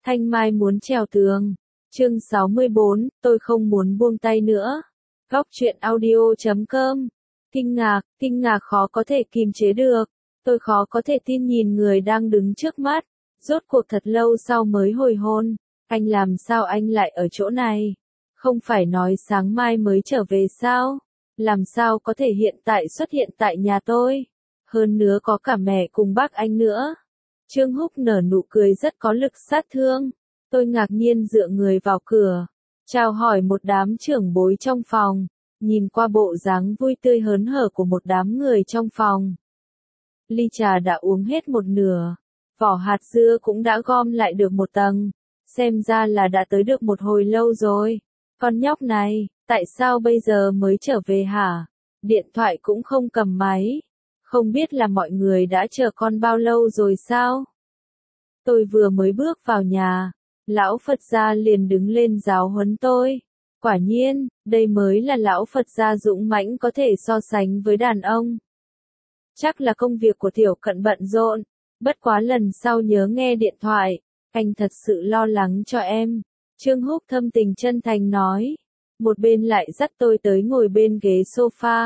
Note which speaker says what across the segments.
Speaker 1: Thanh Mai muốn trèo tường. Chương 64, tôi không muốn buông tay nữa. Góc truyện audio.com. Kinh ngạc khó có thể kìm chế được. Tôi khó có thể tin nhìn người đang đứng trước mắt. Rốt cuộc thật lâu sau mới hồi hôn. Anh làm sao anh lại ở chỗ này? Không phải nói sáng mai mới trở về sao? Làm sao có thể hiện tại xuất hiện tại nhà tôi? Hơn nữa có cả mẹ cùng bác anh nữa. Trương Húc nở nụ cười rất có lực sát thương. Tôi ngạc nhiên dựa người vào cửa, chào hỏi một đám trưởng bối trong phòng, nhìn qua bộ dáng vui tươi hớn hở của một đám người trong phòng. Ly trà đã uống hết một nửa, vỏ hạt dưa cũng đã gom lại được một tầng, xem ra là đã tới được một hồi lâu rồi. Con nhóc này, tại sao bây giờ mới trở về hả? Điện thoại cũng không cầm máy, không biết là mọi người đã chờ con bao lâu rồi sao? Tôi vừa mới bước vào nhà, lão Phật gia liền đứng lên giáo huấn tôi. Quả nhiên, đây mới là lão Phật gia dũng mãnh có thể so sánh với đàn ông. Chắc là công việc của Tiểu Cận bận rộn, bất quá lần sau nhớ nghe điện thoại, anh thật sự lo lắng cho em. Trương Húc thâm tình chân thành nói, một bên lại dắt tôi tới ngồi bên ghế sofa.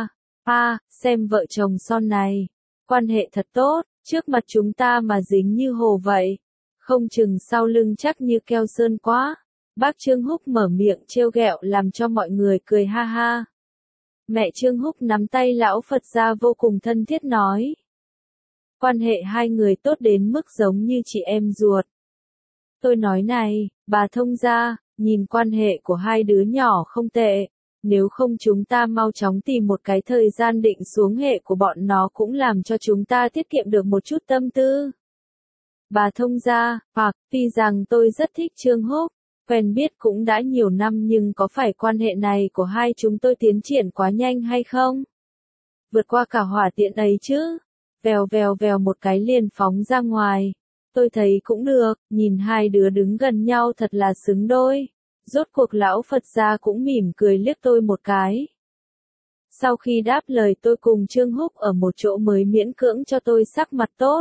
Speaker 1: Xem vợ chồng son này, quan hệ thật tốt, trước mặt chúng ta mà dính như hồ vậy. Không chừng sau lưng chắc như keo sơn quá. Bác Trương Húc mở miệng trêu ghẹo làm cho mọi người cười ha ha. Mẹ Trương Húc nắm tay lão Phật gia vô cùng thân thiết nói. Quan hệ hai người tốt đến mức giống như chị em ruột. Tôi nói này, bà thông gia, nhìn quan hệ của hai đứa nhỏ không tệ. Nếu không chúng ta mau chóng tìm một cái thời gian định xuống hệ của bọn nó cũng làm cho chúng ta tiết kiệm được một chút tâm tư. Bà thông gia, tuy rằng tôi rất thích Trương Húc, quen biết cũng đã nhiều năm nhưng có phải quan hệ này của hai chúng tôi tiến triển quá nhanh hay không? Vượt qua cả hỏa tiện ấy chứ? Vèo một cái liền phóng ra ngoài. Tôi thấy cũng được, nhìn hai đứa đứng gần nhau thật là xứng đôi. Rốt cuộc lão Phật gia cũng mỉm cười liếc tôi một cái. Sau khi đáp lời tôi cùng Trương Húc ở một chỗ mới miễn cưỡng cho tôi sắc mặt tốt.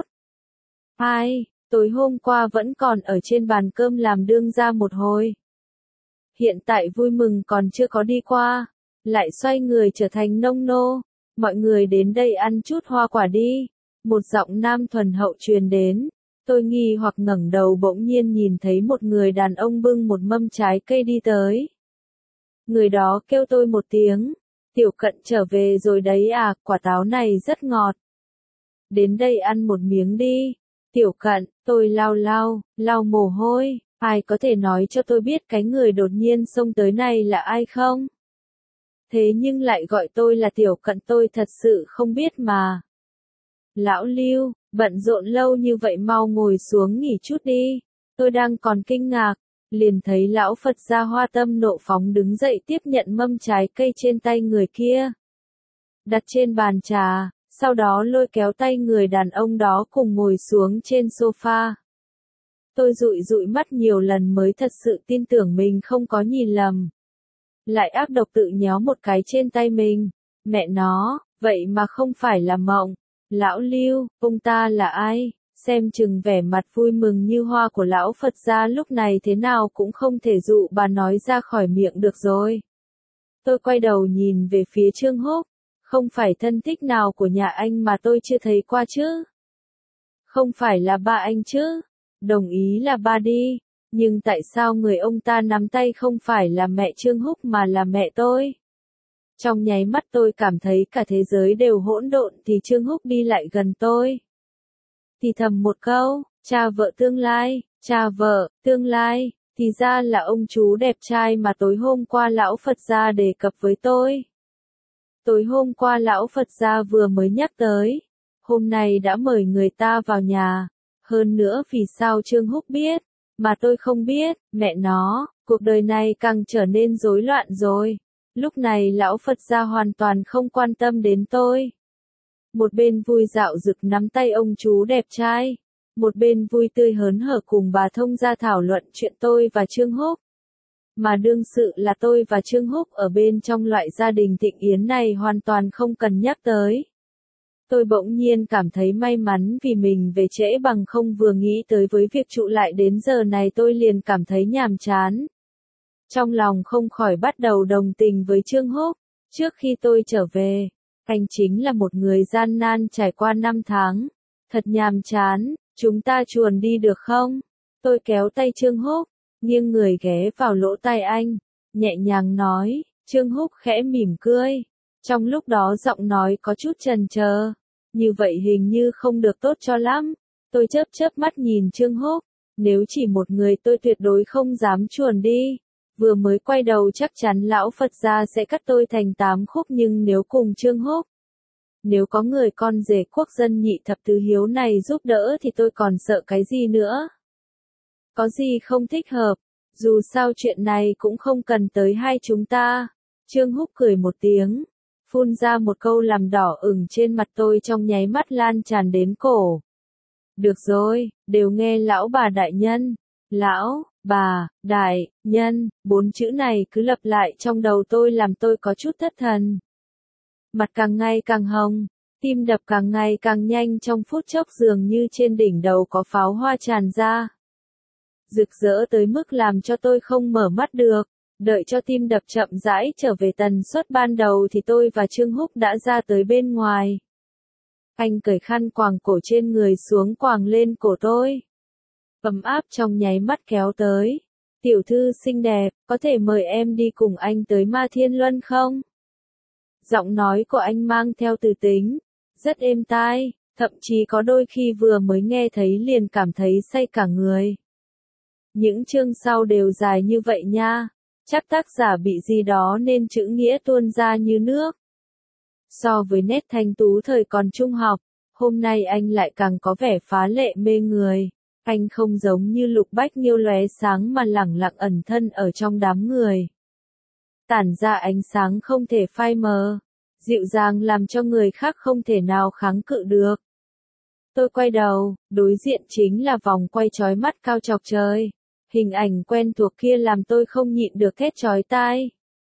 Speaker 1: Tối hôm qua vẫn còn ở trên bàn cơm làm đương gia một hồi. Hiện tại vui mừng còn chưa có đi qua, lại xoay người trở thành nông nô. Mọi người đến đây ăn chút hoa quả đi. Một giọng nam thuần hậu truyền đến. Tôi nghi hoặc ngẩng đầu bỗng nhiên nhìn thấy một người đàn ông bưng một mâm trái cây đi tới. Người đó kêu tôi một tiếng. Tiểu Cận trở về rồi đấy à, quả táo này rất ngọt. Đến đây ăn một miếng đi. Tiểu Cận, tôi lau mồ hôi, ai có thể nói cho tôi biết cái người đột nhiên xông tới này là ai không? Thế nhưng lại gọi tôi là Tiểu Cận tôi thật sự không biết mà. Lão Lưu, bận rộn lâu như vậy mau ngồi xuống nghỉ chút đi, tôi đang còn kinh ngạc, liền thấy lão Phật gia hoa tâm nộ phóng đứng dậy tiếp nhận mâm trái cây trên tay người kia. Đặt trên bàn trà. Sau đó lôi kéo tay người đàn ông đó cùng ngồi xuống trên sofa. Tôi dụi mắt nhiều lần mới thật sự tin tưởng mình không có nhìn lầm. Lại ác độc tự nhéo một cái trên tay mình. Mẹ nó, vậy mà không phải là mộng. Lão Lưu, ông ta là ai? Xem chừng vẻ mặt vui mừng như hoa của lão Phật gia lúc này thế nào cũng không thể dụ bà nói ra khỏi miệng được rồi. Tôi quay đầu nhìn về phía Trương Húc. Không phải thân thích nào của nhà anh mà tôi chưa thấy qua chứ? Không phải là ba anh chứ? Đồng ý là ba đi. Nhưng tại sao người ông ta nắm tay không phải là mẹ Trương Húc mà là mẹ tôi? Trong nháy mắt tôi cảm thấy cả thế giới đều hỗn độn thì Trương Húc đi lại gần tôi. Thì thầm một câu, cha vợ tương lai, thì ra là ông chú đẹp trai mà tối hôm qua lão Phật gia đề cập với tôi. Tối hôm qua lão Phật gia vừa mới nhắc tới, hôm nay đã mời người ta vào nhà, hơn nữa vì sao Trương Húc biết, mà tôi không biết, mẹ nó, cuộc đời này càng trở nên rối loạn rồi. Lúc này lão Phật gia hoàn toàn không quan tâm đến tôi. Một bên vui dạo dực nắm tay ông chú đẹp trai, một bên vui tươi hớn hở cùng bà thông gia thảo luận chuyện tôi và Trương Húc. Mà đương sự là tôi và Trương Húc ở bên trong loại gia đình Thịnh Yến này hoàn toàn không cần nhắc tới. Tôi bỗng nhiên cảm thấy may mắn vì mình về trễ, bằng không vừa nghĩ tới với việc trụ lại đến giờ này tôi liền cảm thấy nhàm chán. Trong lòng không khỏi bắt đầu đồng tình với Trương Húc. Trước khi tôi trở về, anh chính là một người gian nan trải qua 5 tháng. Thật nhàm chán, chúng ta chuồn đi được không? Tôi kéo tay Trương Húc, nghiêng người ghé vào lỗ tai anh, nhẹ nhàng nói. Trương Húc khẽ mỉm cười. Trong lúc đó giọng nói có chút chần chờ. Như vậy hình như không được tốt cho lắm. Tôi chớp chớp mắt nhìn Trương Húc. Nếu chỉ một người tôi tuyệt đối không dám chuồn đi. Vừa mới quay đầu chắc chắn lão Phật gia sẽ cắt tôi thành 8 khúc, nhưng nếu cùng Trương Húc, nếu có người con rể quốc dân nhị thập tứ hiếu này giúp đỡ thì tôi còn sợ cái gì nữa. Có gì không thích hợp, dù sao chuyện này cũng không cần tới hai chúng ta. Trương Húc cười một tiếng, phun ra một câu làm đỏ ửng trên mặt tôi trong nháy mắt lan tràn đến cổ. Được rồi, đều nghe lão bà đại nhân. Lão bà đại nhân, 4 chữ này cứ lặp lại trong đầu tôi làm tôi có chút thất thần. Mặt càng ngày càng hồng, tim đập càng ngày càng nhanh, trong phút chốc dường như trên đỉnh đầu có pháo hoa tràn ra. Rực rỡ tới mức làm cho tôi không mở mắt được. Đợi cho tim đập chậm rãi trở về tần suất ban đầu thì tôi và Trương Húc đã ra tới bên ngoài. Anh cởi khăn quàng cổ trên người xuống quàng lên cổ tôi. Ấm áp trong nháy mắt kéo tới. Tiểu thư xinh đẹp, có thể mời em đi cùng anh tới Ma Thiên Luân không? Giọng nói của anh mang theo từ tính, rất êm tai, thậm chí có đôi khi vừa mới nghe thấy liền cảm thấy say cả người. Những chương sau đều dài như vậy nha, chắc tác giả bị gì đó nên chữ nghĩa tuôn ra như nước. So với nét thanh tú thời còn trung học, hôm nay anh lại càng có vẻ phá lệ mê người. Anh không giống như Lục Bách Nghiêu lóe sáng mà lẳng lặng ẩn thân ở trong đám người. Tản ra ánh sáng không thể phai mờ, dịu dàng làm cho người khác không thể nào kháng cự được. Tôi quay đầu, đối diện chính là vòng quay chói mắt cao chọc trời. Hình ảnh quen thuộc kia làm tôi không nhịn được thét chói tai.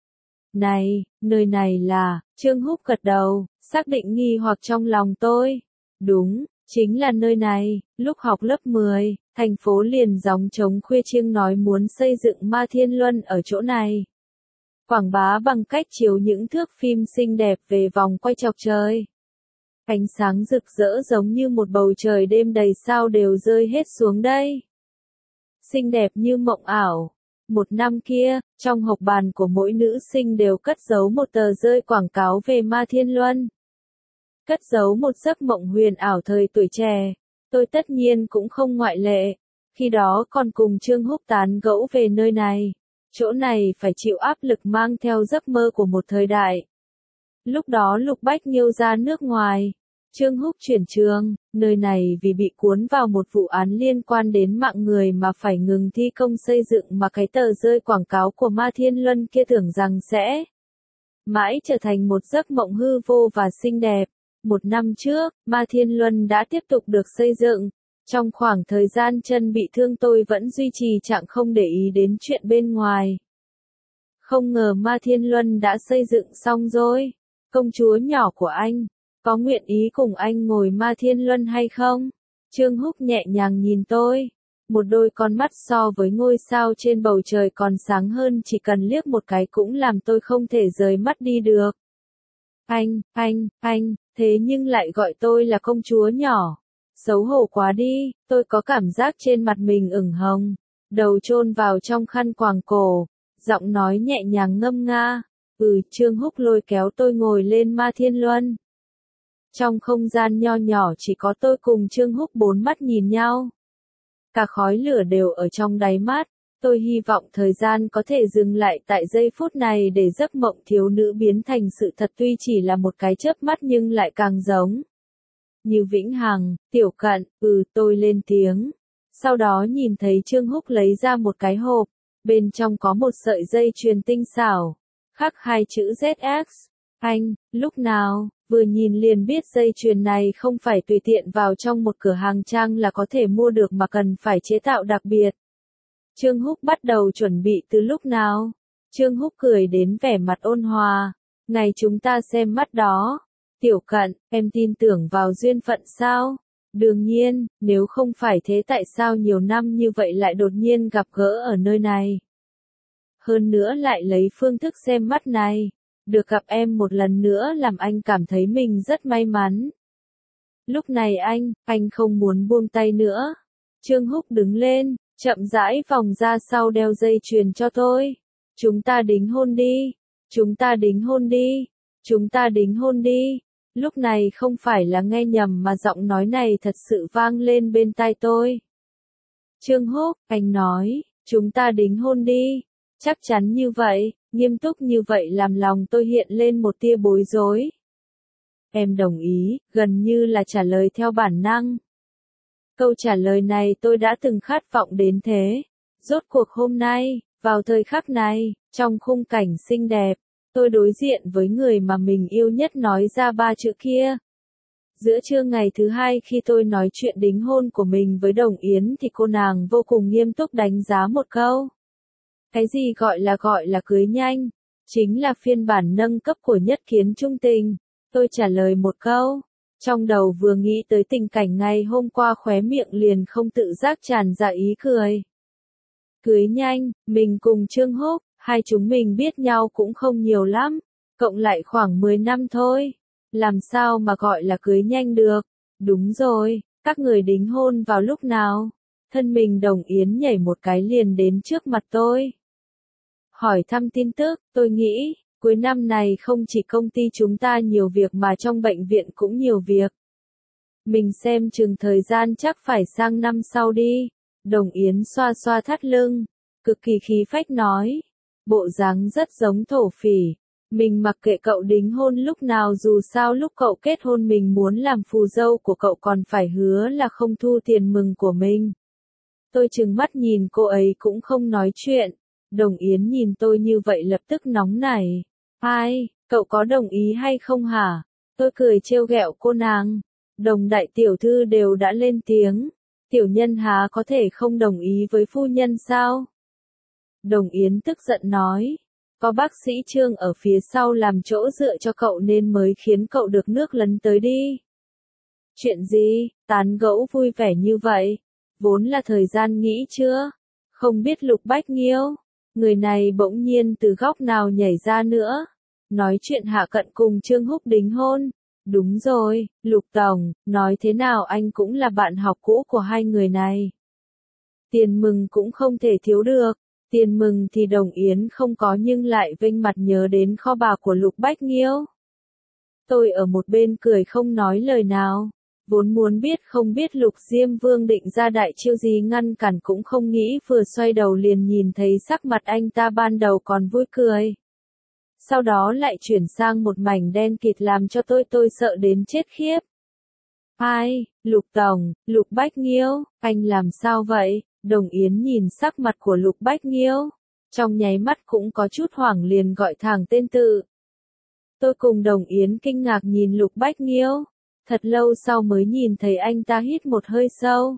Speaker 1: Này, nơi này là, Trương Húc gật đầu, xác định nghi hoặc trong lòng tôi. Đúng, chính là nơi này. Lúc học lớp 10, thành phố liền gióng trống khuya chiêng nói muốn xây dựng Ma Thiên Luân ở chỗ này. Quảng bá bằng cách chiếu những thước phim xinh đẹp về vòng quay chọc trời. Ánh sáng rực rỡ giống như một bầu trời đêm đầy sao đều rơi hết xuống đây. Xinh đẹp như mộng ảo. Một năm kia, trong hộp bàn của mỗi nữ sinh đều cất giấu một tờ rơi quảng cáo về Ma Thiên Luân. Cất giấu một giấc mộng huyền ảo thời tuổi trẻ. Tôi tất nhiên cũng không ngoại lệ. Khi đó còn cùng Trương Húc tán gẫu về nơi này. Chỗ này phải chịu áp lực mang theo giấc mơ của một thời đại. Lúc đó Lục Bách Nghiêu ra nước ngoài. Trương Húc chuyển trường, nơi này vì bị cuốn vào một vụ án liên quan đến mạng người mà phải ngừng thi công xây dựng, mà cái tờ rơi quảng cáo của Ma Thiên Luân kia tưởng rằng sẽ mãi trở thành một giấc mộng hư vô và xinh đẹp. Một năm trước, Ma Thiên Luân đã tiếp tục được xây dựng. Trong khoảng thời gian chân bị thương tôi vẫn duy trì trạng không để ý đến chuyện bên ngoài. Không ngờ Ma Thiên Luân đã xây dựng xong rồi. Công chúa nhỏ của anh, có nguyện ý cùng anh ngồi Ma Thiên Luân hay không? Trương Húc nhẹ nhàng nhìn tôi. Một đôi con mắt so với ngôi sao trên bầu trời còn sáng hơn, chỉ cần liếc một cái cũng làm tôi không thể rời mắt đi được. Anh, thế nhưng lại gọi tôi là công chúa nhỏ. Xấu hổ quá đi, tôi có cảm giác trên mặt mình ửng hồng. Đầu chôn vào trong khăn quàng cổ, giọng nói nhẹ nhàng ngâm nga. Trương Húc lôi kéo tôi ngồi lên Ma Thiên Luân. Trong không gian nho nhỏ chỉ có tôi cùng Trương Húc, 4 mắt nhìn nhau. Cả khói lửa đều ở trong đáy mắt. Tôi hy vọng thời gian có thể dừng lại tại giây phút này để giấc mộng thiếu nữ biến thành sự thật, tuy chỉ là một cái chớp mắt nhưng lại càng giống như vĩnh hằng. Tiểu Cận, tôi lên tiếng. Sau đó nhìn thấy Trương Húc lấy ra một cái hộp, bên trong có một sợi dây chuyền tinh xảo, khắc 2 chữ ZX. Anh, lúc nào, vừa nhìn liền biết dây chuyền này không phải tùy tiện vào trong một cửa hàng trang là có thể mua được mà cần phải chế tạo đặc biệt. Trương Húc bắt đầu chuẩn bị từ lúc nào? Trương Húc cười đến vẻ mặt ôn hòa. Ngày chúng ta xem mắt đó. Tiểu Cận, em tin tưởng vào duyên phận sao? Đương nhiên, nếu không phải thế tại sao nhiều năm như vậy lại đột nhiên gặp gỡ ở nơi này? Hơn nữa lại lấy phương thức xem mắt này. Được gặp em một lần nữa làm anh cảm thấy mình rất may mắn. Lúc này anh không muốn buông tay nữa. Trương Húc đứng lên, chậm rãi vòng ra sau đeo dây chuyền cho tôi. Chúng ta đính hôn đi. Chúng ta đính hôn đi. Chúng ta đính hôn đi. Lúc này không phải là nghe nhầm mà giọng nói này thật sự vang lên bên tai tôi. Trương Húc, anh nói, chúng ta đính hôn đi. Chắc chắn như vậy, nghiêm túc như vậy làm lòng tôi hiện lên một tia bối rối. Em đồng ý, gần như là trả lời theo bản năng. Câu trả lời này tôi đã từng khát vọng đến thế. Rốt cuộc hôm nay, vào thời khắc này, trong khung cảnh xinh đẹp, tôi đối diện với người mà mình yêu nhất nói ra ba chữ kia. Giữa trưa ngày thứ hai khi tôi nói chuyện đính hôn của mình với Đồng Yến thì cô nàng vô cùng nghiêm túc đánh giá một câu. Cái gì gọi là cưới nhanh? Chính là phiên bản nâng cấp của Nhất Kiến Trung Tình. Tôi trả lời một câu. Trong đầu vừa nghĩ tới tình cảnh ngày hôm qua khóe miệng liền không tự giác tràn ra ý cười. Cưới nhanh, mình cùng Trương Húc, hai chúng mình biết nhau cũng không nhiều lắm, cộng lại khoảng 10 năm thôi. Làm sao mà gọi là cưới nhanh được? Đúng rồi, các người đính hôn vào lúc nào? Thân mình Đồng Yến nhảy một cái liền đến trước mặt tôi. Hỏi thăm tin tức, tôi nghĩ, cuối năm này không chỉ công ty chúng ta nhiều việc mà trong bệnh viện cũng nhiều việc. Mình xem chừng thời gian chắc phải sang năm sau đi. Đồng Yến xoa xoa thắt lưng, cực kỳ khí phách nói. Bộ dáng rất giống thổ phỉ. Mình mặc kệ cậu đính hôn lúc nào dù sao lúc cậu kết hôn mình muốn làm phù dâu của cậu còn phải hứa là không thu tiền mừng của mình. Tôi trừng mắt nhìn cô ấy cũng không nói chuyện. Đồng Yến nhìn tôi như vậy lập tức nóng nảy. Ai, cậu có đồng ý hay không hả? Tôi cười trêu ghẹo cô nàng. Đồng đại tiểu thư đều đã lên tiếng. Tiểu nhân há có thể không đồng ý với phu nhân sao? Đồng Yến tức giận nói. Có bác sĩ Trương ở phía sau làm chỗ dựa cho cậu nên mới khiến cậu được nước lấn tới đi. Chuyện gì, tán gẫu vui vẻ như vậy? Vốn là thời gian nghĩ chưa? Không biết Lục Bách Nghiêu. Người này bỗng nhiên từ góc nào nhảy ra nữa. Nói chuyện Hạ Cận cùng Trương Húc đính hôn. Đúng rồi, Lục Tổng, nói thế nào anh cũng là bạn học cũ của hai người này. Tiền mừng cũng không thể thiếu được. Tiền mừng thì Đồng Yến không có nhưng lại vênh mặt nhớ đến kho bạc của Lục Bách Nghiêu. Tôi ở một bên cười không nói lời nào. Vốn muốn biết không biết Lục Diêm Vương định ra đại chiêu gì ngăn cản cũng không nghĩ vừa xoay đầu liền nhìn thấy sắc mặt anh ta ban đầu còn vui cười. Sau đó lại chuyển sang một mảnh đen kịt làm cho tôi sợ đến chết khiếp. Ai, Lục Tổng, Lục Bách Nghiêu, anh làm sao vậy? Đồng Yến nhìn sắc mặt của Lục Bách Nghiêu. Trong nháy mắt cũng có chút hoảng liền gọi thẳng tên tự. Tôi cùng Đồng Yến kinh ngạc nhìn Lục Bách Nghiêu. Thật lâu sau mới nhìn thấy anh ta hít một hơi sâu.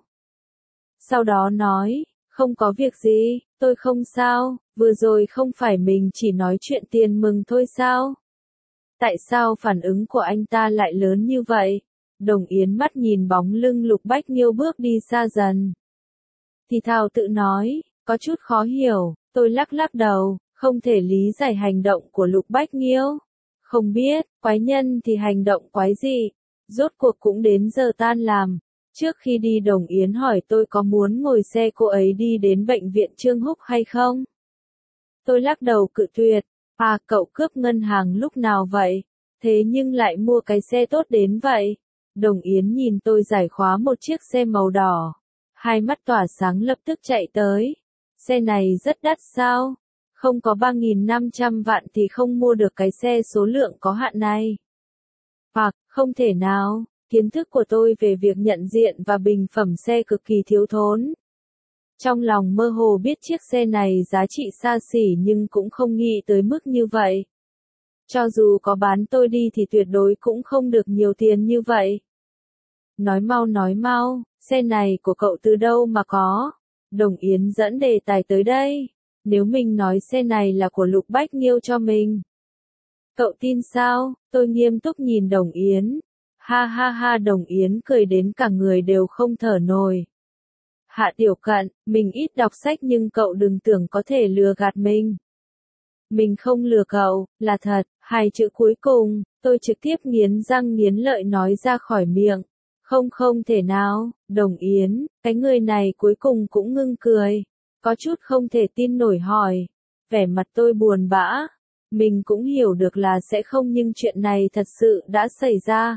Speaker 1: Sau đó nói, không có việc gì, tôi không sao, vừa rồi không phải mình chỉ nói chuyện tiền mừng thôi sao? Tại sao phản ứng của anh ta lại lớn như vậy? Đồng Yến mắt nhìn bóng lưng Lục Bách Nghiêu bước đi xa dần. Thì thào tự nói, có chút khó hiểu, tôi lắc lắc đầu, không thể lý giải hành động của Lục Bách Nghiêu. Không biết, quái nhân thì hành động quái gì? Rốt cuộc cũng đến giờ tan làm. Trước khi đi Đồng Yến hỏi tôi có muốn ngồi xe cô ấy đi đến bệnh viện Trương Húc hay không? Tôi lắc đầu cự tuyệt. À, cậu cướp ngân hàng lúc nào vậy? Thế nhưng lại mua cái xe tốt đến vậy? Đồng Yến nhìn tôi giải khóa một chiếc xe màu đỏ. Hai mắt tỏa sáng lập tức chạy tới. Xe này rất đắt sao? Không có 3.500 vạn thì không mua được cái xe số lượng có hạn này. Hoặc, không thể nào, kiến thức của tôi về việc nhận diện và bình phẩm xe cực kỳ thiếu thốn. Trong lòng mơ hồ biết chiếc xe này giá trị xa xỉ nhưng cũng không nghĩ tới mức như vậy. Cho dù có bán tôi đi thì tuyệt đối cũng không được nhiều tiền như vậy. Nói mau, xe này của cậu từ đâu mà có? Đồng Yến dẫn đề tài tới đây. Nếu mình nói xe này là của Lục Bách Nghiêu cho mình. Cậu tin sao? Tôi nghiêm túc nhìn Đồng Yến. Ha ha ha, Đồng Yến cười đến cả người đều không thở nổi. Hạ Tiểu Cận, mình ít đọc sách nhưng cậu đừng tưởng có thể lừa gạt mình. Mình không lừa cậu, là thật. Hai chữ cuối cùng, tôi trực tiếp nghiến răng nghiến lợi nói ra khỏi miệng. Không thể nào, Đồng Yến, cái người này cuối cùng cũng ngưng cười. Có chút không thể tin nổi hỏi. Vẻ mặt tôi buồn bã. Mình cũng hiểu được là sẽ không nhưng chuyện này thật sự đã xảy ra.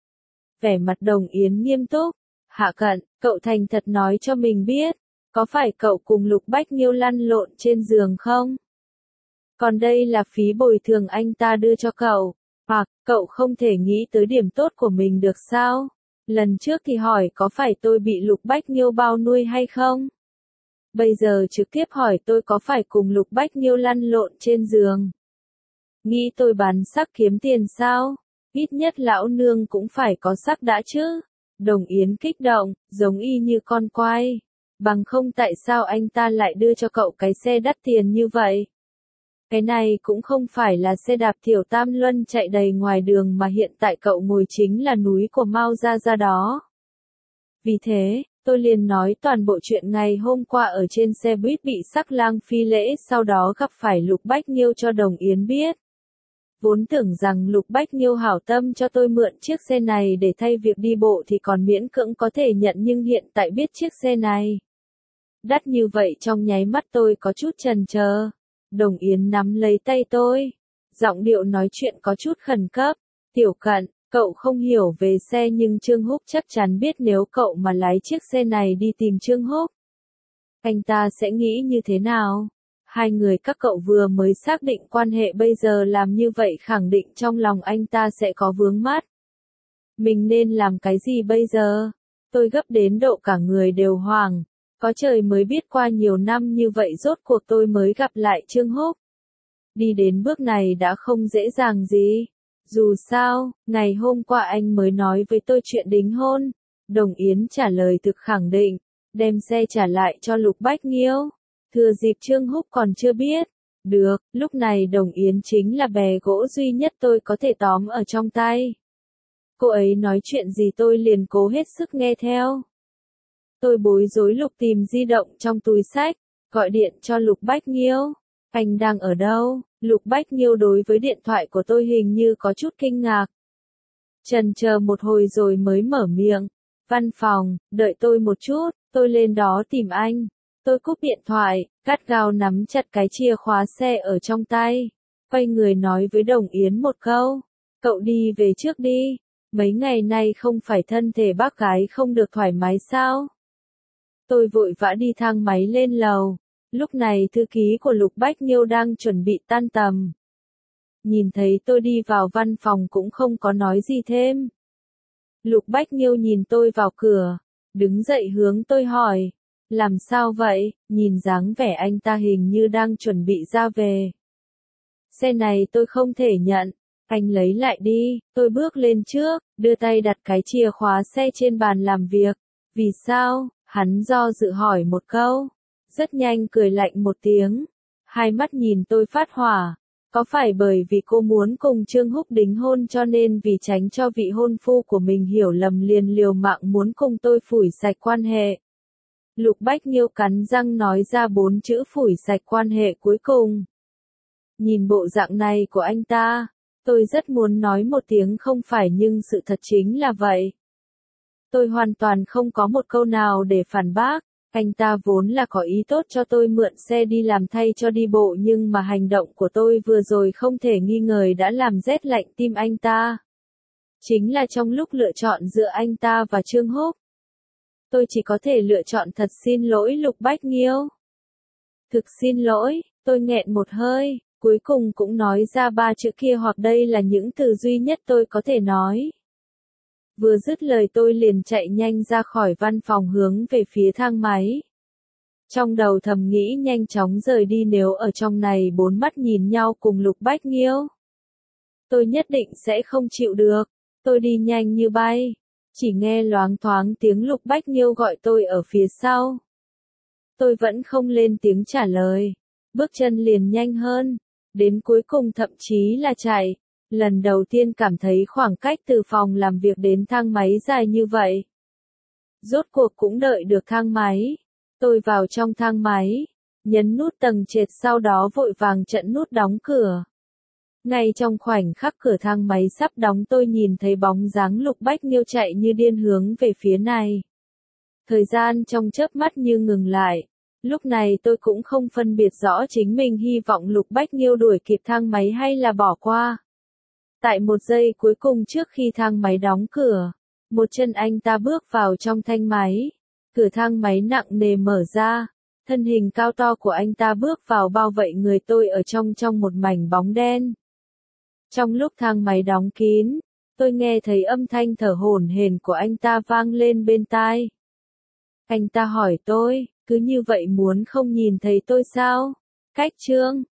Speaker 1: Vẻ mặt Đồng Yến nghiêm túc. Hạ Cận, cậu thành thật nói cho mình biết. Có phải cậu cùng Lục Bách Nghiêu lăn lộn trên giường không? Còn đây là phí bồi thường anh ta đưa cho cậu. Hoặc, cậu không thể nghĩ tới điểm tốt của mình được sao? Lần trước thì hỏi có phải tôi bị Lục Bách Nghiêu bao nuôi hay không? Bây giờ trực tiếp hỏi tôi có phải cùng Lục Bách Nghiêu lăn lộn trên giường. Nghĩ tôi bán sắc kiếm tiền sao? Ít nhất lão nương cũng phải có sắc đã chứ. Đồng Yến kích động, giống y như con quay. Bằng không tại sao anh ta lại đưa cho cậu cái xe đắt tiền như vậy? Cái này cũng không phải là xe đạp Thiểu Tam Luân chạy đầy ngoài đường mà hiện tại cậu ngồi chính là núi của Mao Gia Gia đó. Vì thế, tôi liền nói toàn bộ chuyện ngày hôm qua ở trên xe buýt bị Sắc Lang phi lễ sau đó gặp phải Lục Bách Nghiêu cho Đồng Yến biết. Vốn tưởng rằng Lục Bách Nghiêu hảo tâm cho tôi mượn chiếc xe này để thay việc đi bộ thì còn miễn cưỡng có thể nhận nhưng hiện tại biết chiếc xe này đắt như vậy trong nháy mắt tôi có chút chần chờ. Đồng Yến nắm lấy tay tôi. Giọng điệu nói chuyện có chút khẩn cấp. Tiểu Cận, cậu không hiểu về xe nhưng Trương Húc chắc chắn biết nếu cậu mà lái chiếc xe này đi tìm Trương Húc. Anh ta sẽ nghĩ như thế nào? Hai người các cậu vừa mới xác định quan hệ bây giờ làm như vậy khẳng định trong lòng anh ta sẽ có vướng mắc. Mình nên làm cái gì bây giờ? Tôi gấp đến độ cả người đều hoảng. Có trời mới biết qua nhiều năm như vậy rốt cuộc tôi mới gặp lại Trương Húc. Đi đến bước này đã không dễ dàng gì. Dù sao, ngày hôm qua anh mới nói với tôi chuyện đính hôn. Đồng Yến trả lời thực khẳng định, đem xe trả lại cho Lục Bách Nghiêu. Thừa dịp Trương Húc còn chưa biết. Được, lúc này Đồng Yến chính là bè gỗ duy nhất tôi có thể tóm ở trong tay. Cô ấy nói chuyện gì tôi liền cố hết sức nghe theo. Tôi bối rối lục tìm di động trong túi xách, gọi điện cho Lục Bách Nghiêu. Anh đang ở đâu? Lục Bách Nghiêu đối với điện thoại của tôi hình như có chút kinh ngạc. Chần chờ một hồi rồi mới mở miệng. Văn phòng, đợi tôi một chút, tôi lên đó tìm anh. Tôi cúp điện thoại, gắt gao nắm chặt cái chìa khóa xe ở trong tay. Quay người nói với Đồng Yến một câu. Cậu đi về trước đi. Mấy ngày nay không phải thân thể bác gái không được thoải mái sao? Tôi vội vã đi thang máy lên lầu. Lúc này thư ký của Lục Bách Nghiêu đang chuẩn bị tan tầm. Nhìn thấy tôi đi vào văn phòng cũng không có nói gì thêm. Lục Bách Nghiêu nhìn tôi vào cửa, đứng dậy hướng tôi hỏi. Làm sao vậy? Nhìn dáng vẻ anh ta hình như đang chuẩn bị ra về. Xe này tôi không thể nhận. Anh lấy lại đi. Tôi bước lên trước, đưa tay đặt cái chìa khóa xe trên bàn làm việc. Vì sao? Hắn do dự hỏi một câu. Rất nhanh cười lạnh một tiếng. Hai mắt nhìn tôi phát hỏa. Có phải bởi vì cô muốn cùng Trương Húc đính hôn cho nên vì tránh cho vị hôn phu của mình hiểu lầm liền liều mạng muốn cùng tôi phủi sạch quan hệ? Lục Bách Nghiêu cắn răng nói ra 4 chữ phủi sạch quan hệ cuối cùng. Nhìn bộ dạng này của anh ta, tôi rất muốn nói một tiếng không phải nhưng sự thật chính là vậy. Tôi hoàn toàn không có một câu nào để phản bác. Anh ta vốn là có ý tốt cho tôi mượn xe đi làm thay cho đi bộ nhưng mà hành động của tôi vừa rồi không thể nghi ngờ đã làm rét lạnh tim anh ta. Chính là trong lúc lựa chọn giữa anh ta và Trương Húc. Tôi chỉ có thể lựa chọn thật xin lỗi Lục Bách Nghiêu. Thực xin lỗi, tôi nghẹn một hơi, cuối cùng cũng nói ra 3 chữ kia hoặc đây là những từ duy nhất tôi có thể nói. Vừa dứt lời tôi liền chạy nhanh ra khỏi văn phòng hướng về phía thang máy. Trong đầu thầm nghĩ nhanh chóng rời đi nếu ở trong này 4 mắt nhìn nhau cùng Lục Bách Nghiêu. Tôi nhất định sẽ không chịu được. Tôi đi nhanh như bay. Chỉ nghe loáng thoáng tiếng Lục Bách Nghiêu gọi tôi ở phía sau. Tôi vẫn không lên tiếng trả lời. Bước chân liền nhanh hơn. Đến cuối cùng thậm chí là chạy. Lần đầu tiên cảm thấy khoảng cách từ phòng làm việc đến thang máy dài như vậy. Rốt cuộc cũng đợi được thang máy. Tôi vào trong thang máy, nhấn nút tầng trệt sau đó vội vàng chặn nút đóng cửa. Ngay trong khoảnh khắc cửa thang máy sắp đóng tôi nhìn thấy bóng dáng Lục Bách Nghiêu chạy như điên hướng về phía này. Thời gian trong chớp mắt như ngừng lại. Lúc này tôi cũng không phân biệt rõ chính mình hy vọng Lục Bách Nghiêu đuổi kịp thang máy hay là bỏ qua. Tại một giây cuối cùng trước khi thang máy đóng cửa, một chân anh ta bước vào trong thang máy. Cửa thang máy nặng nề mở ra, thân hình cao to của anh ta bước vào bao vây người tôi ở trong một mảnh bóng đen. Trong lúc thang máy đóng kín, tôi nghe thấy âm thanh thở hổn hển của anh ta vang lên bên tai. Anh ta hỏi tôi, cứ như vậy muốn không nhìn thấy tôi sao? Cách chương